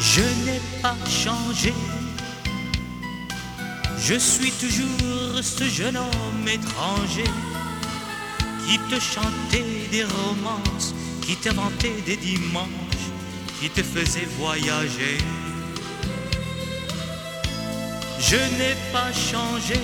Je n'ai pas changé, je suis toujours ce jeune homme étranger qui te chantait des romances, qui t'inventait des dimanches, qui te faisait voyager. Je n'ai pas changé,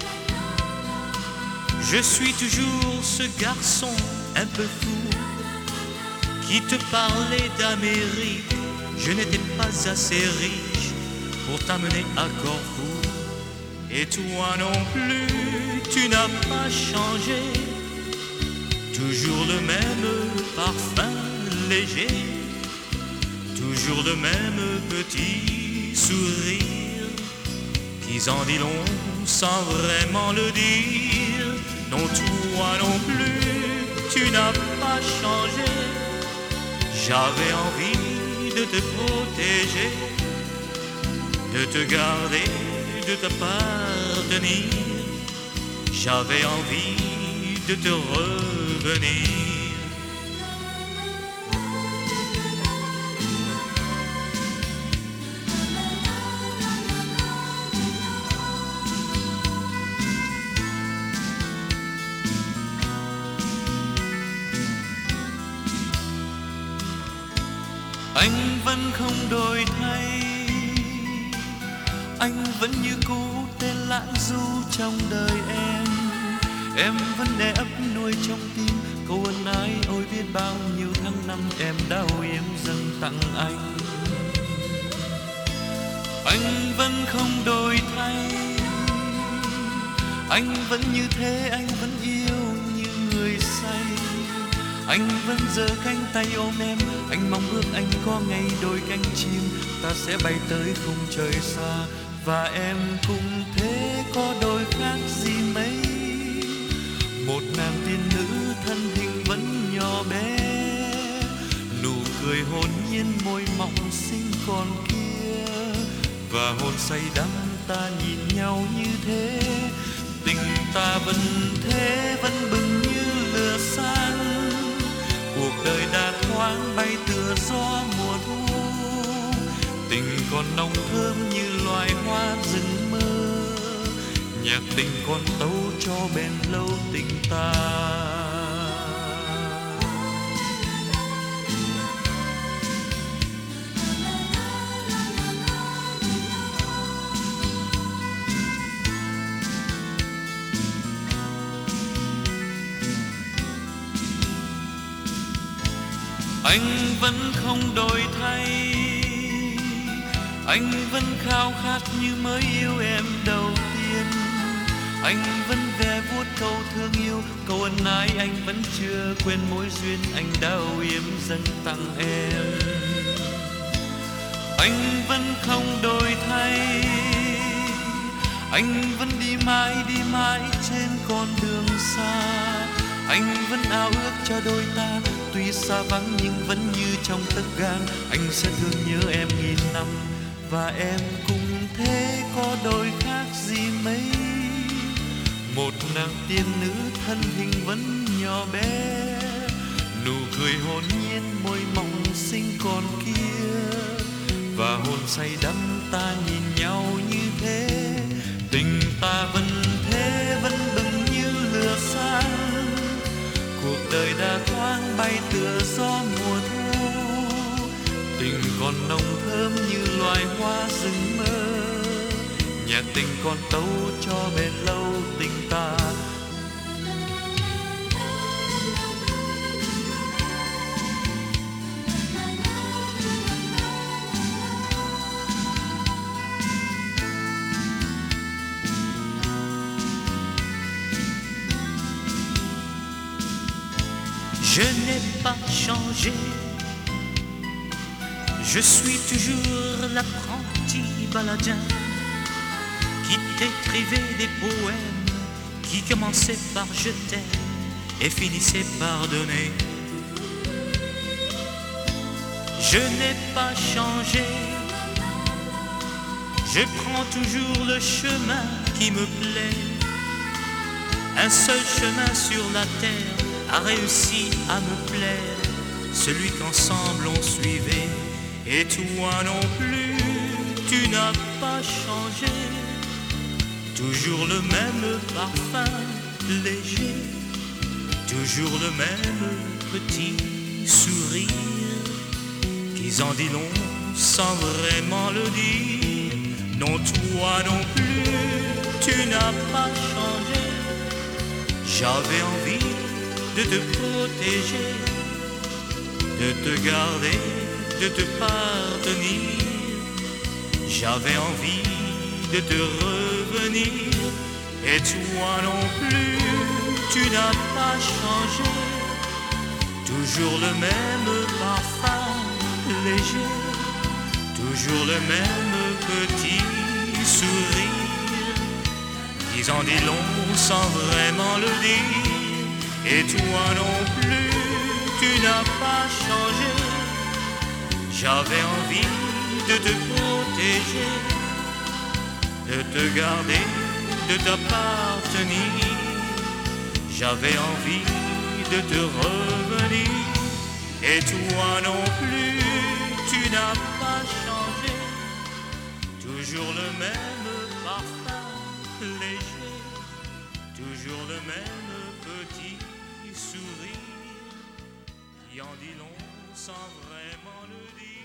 je suis toujours ce garçon un peu fou qui te parlait d'Amérique. Je n'étais pas assez riche pour t'amener à Corfou. Et toi non plus, tu n'as pas changé. Toujours le même parfum léger, toujours le même petit sourire qui en dit long sans vraiment le dire. Non, toi non plus, tu n'as pas changé. J'avais envie de te protéger, de te garder, de t'appartenir. J'avais envie de te revenir. Anh vẫn không đổi thay, anh vẫn như cũ tên lãng du trong đời em. Em vẫn đè ấp nuôi trong tim câu ân ái ôi biết bao nhiêu tháng năm em đau yếm dâng tặng anh. Anh vẫn không đổi thay, anh vẫn như thế, anh vẫn yêu như người say. Anh vẫn giơ cánh tay ôm em, anh mong ước anh có ngày đôi cánh chim, ta sẽ bay tới khung trời xa. Và em cũng thế, có đôi khác gì mấy. Một nàng tiên nữ thân hình vẫn nhỏ bé, nụ cười hồn nhiên môi mọng xinh còn kia. Và hồn say đắm ta nhìn nhau như thế, tình ta vẫn thế, vẫn bừng như lửa sáng. Cuộc đời đã thoáng bay tựa gió mùa thu, tình còn nồng thơm như loài hoa rừng mơ. Nhạc tình còn tấu cho bền lâu tình ta. Anh vẫn không đổi thay, anh vẫn khao khát như mới yêu em đầu tiên. Anh vẫn ve vuốt câu thương yêu, câu ân ái anh vẫn chưa quên mối duyên anh đã âu yếm dâng tặng em. Anh vẫn không đổi thay, anh vẫn đi mãi trên con đường xa. Anh vẫn ao ước cho đôi ta, tuy xa vắng nhưng vẫn như trong tấc gang. Anh sẽ thương nhớ em nghìn năm, và em cũng thế, có đôi khác gì mấy. Một nàng tiên nữ thân hình vẫn nhỏ bé, nụ cười hồn nhiên môi mọng xinh còn kia. Và hồn say đắm ta nhìn nhau như thế, tình ta vẫn thế, vẫn bừng như lửa sáng. Cuộc đời đã thoáng bay tựa gió mùa thu, tình còn nồng thơm như loài hoa rừng mơ. Nhạc tình còn tấu cho bền lâu tình ta. Je n'ai pas changé, je suis toujours l'apprenti baladin qui t'écrivait des poèmes qui commençaient par je t'aime et finissaient par donner. Je n'ai pas changé, je prends toujours le chemin qui me plaît. Un seul chemin sur la terre a réussi à me plaire, celui qu'ensemble on suivait. Et toi non plus, tu n'as pas changé. Toujours le même parfum léger, toujours le même petit sourire qui en dit long sans vraiment le dire. Non, toi non plus, tu n'as pas changé. J'avais envie de te protéger, de te garder, de te partenir. J'avais envie de te revenir. Et toi non plus, tu n'as pas changé. Toujours le même parfum léger, toujours le même petit sourire qui en dit long sans vraiment le dire. Et toi non plus, tu n'as pas changé. J'avais envie de te protéger, de te garder, de t'appartenir. J'avais envie de te revenir. Et toi non plus, tu n'as pas changé. Toujours le même parfum léger, toujours le même petit sourire qui en dit long sans vraiment le dire.